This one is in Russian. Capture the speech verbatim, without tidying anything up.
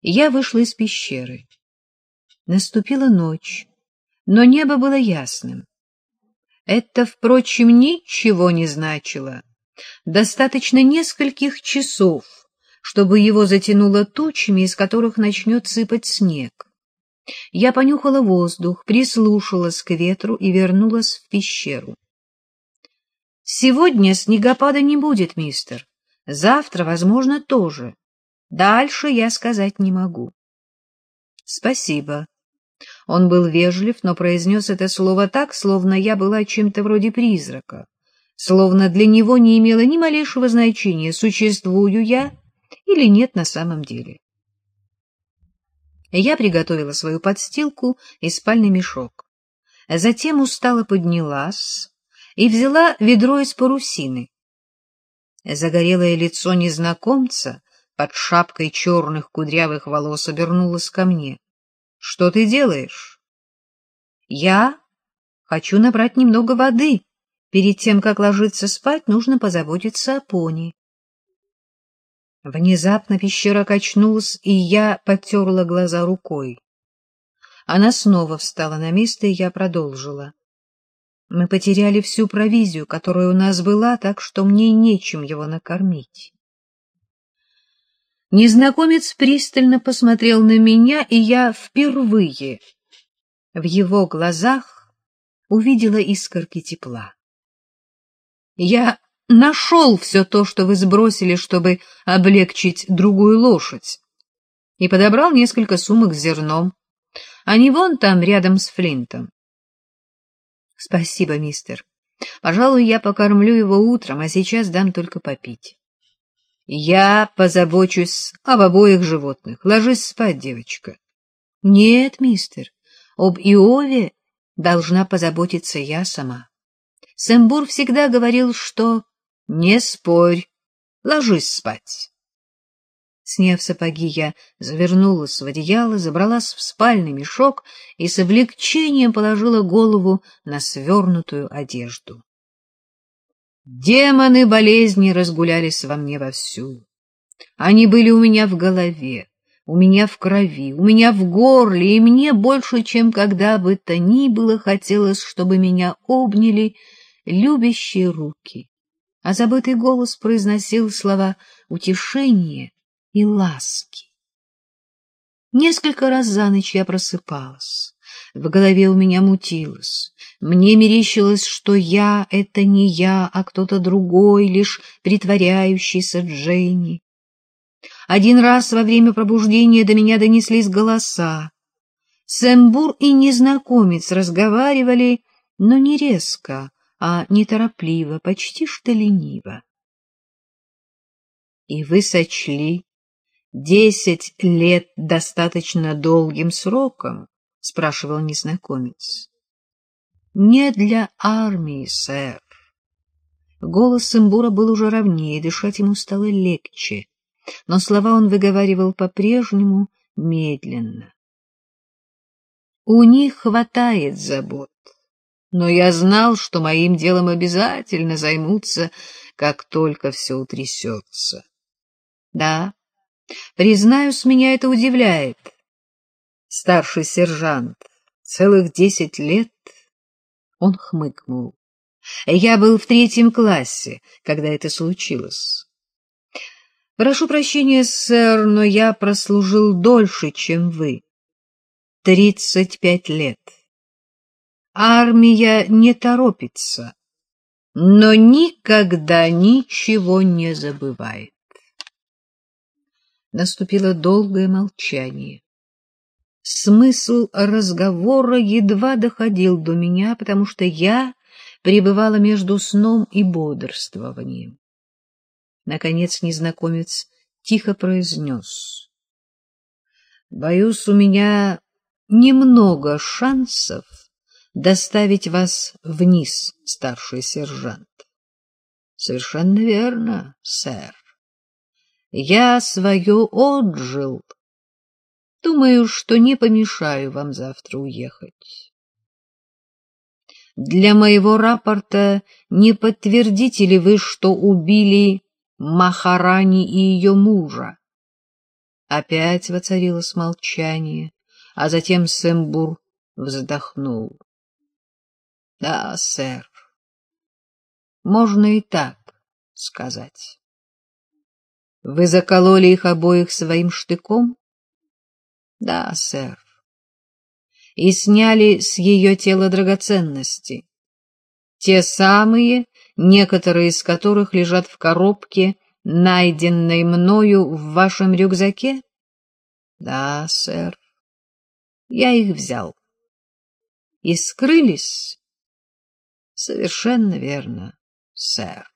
Я вышла из пещеры. Наступила ночь, но небо было ясным. Это, впрочем, ничего не значило. Достаточно нескольких часов, чтобы его затянуло тучами, из которых начнет сыпать снег. Я понюхала воздух, прислушалась к ветру и вернулась в пещеру. — Сегодня снегопада не будет, мистер. Завтра, возможно, тоже. Дальше я сказать не могу. — Спасибо. Он был вежлив, но произнес это слово так, словно я была чем-то вроде призрака, словно для него не имело ни малейшего значения, существую я или нет на самом деле. Я приготовила свою подстилку и спальный мешок. Затем устало поднялась и взяла ведро из парусины. Загорелое лицо незнакомца под шапкой черных кудрявых волос обернулось ко мне. — Что ты делаешь? — Я хочу набрать немного воды. Перед тем, как ложиться спать, нужно позаботиться о пони. Внезапно пещера качнулась, и я потерла глаза рукой. Она снова встала на место, и я продолжила. Мы потеряли всю провизию, которая у нас была, так что мне нечем его накормить. Незнакомец пристально посмотрел на меня, и я впервые в его глазах увидела искорки тепла. Я нашел все то, что вы сбросили, чтобы облегчить другую лошадь, и подобрал несколько сумок с зерном. Они вон там, рядом с Флинтом. — Спасибо, мистер. Пожалуй, я покормлю его утром, а сейчас дам только попить. — Я позабочусь об обоих животных. Ложись спать, девочка. — Нет, мистер, об Иове должна позаботиться я сама. Сэмбур всегда говорил, что... — Не спорь, ложись спать. Сняв сапоги, я завернулась в одеяло, забралась в спальный мешок и с облегчением положила голову на свернутую одежду. Демоны болезни разгулялись во мне вовсю. Они были у меня в голове, у меня в крови, у меня в горле, и мне больше, чем когда бы то ни было, хотелось, чтобы меня обняли любящие руки, а забытый голос произносил слова утешения и ласки. Несколько раз за ночь я просыпалась, в голове у меня мутилось, мне мерещилось, что я — это не я, а кто-то другой, лишь притворяющийся Дженни. Один раз во время пробуждения до меня донеслись голоса. Сэмбур и незнакомец разговаривали, но не резко, а неторопливо, почти что лениво. — И вы сочли десять лет достаточно долгим сроком? — спрашивал незнакомец. — Не для армии, сэр. Голос Сэмбура был уже ровнее, дышать ему стало легче, но слова он выговаривал по-прежнему медленно. — У них хватает забот. Но я знал, что моим делом обязательно займутся, как только все утрясется. Да, признаюсь, меня это удивляет. Старший сержант, целых десять лет? Он хмыкнул. Я был в третьем классе, когда это случилось. Прошу прощения, сэр, но я прослужил дольше, чем вы. Тридцать пять лет. Армия не торопится, но никогда ничего не забывает. Наступило долгое молчание. Смысл разговора едва доходил до меня, потому что я пребывала между сном и бодрствованием. Наконец незнакомец тихо произнес: — Боюсь, у меня немного шансов доставить вас вниз, старший сержант. — Совершенно верно, сэр. Я свое отжил. Думаю, что не помешаю вам завтра уехать. Для моего рапорта не подтвердите ли вы, что убили Махарани и ее мужа? Опять воцарилось молчание, а затем Сэмбур вздохнул. — Да, сэр, можно и так сказать. — Вы закололи их обоих своим штыком? — Да, сэр. — И сняли с ее тела драгоценности, те самые, некоторые из которых лежат в коробке, найденной мною в вашем рюкзаке? — Да, сэр. Я их взял. — И скрылись? — Совершенно верно, сэр.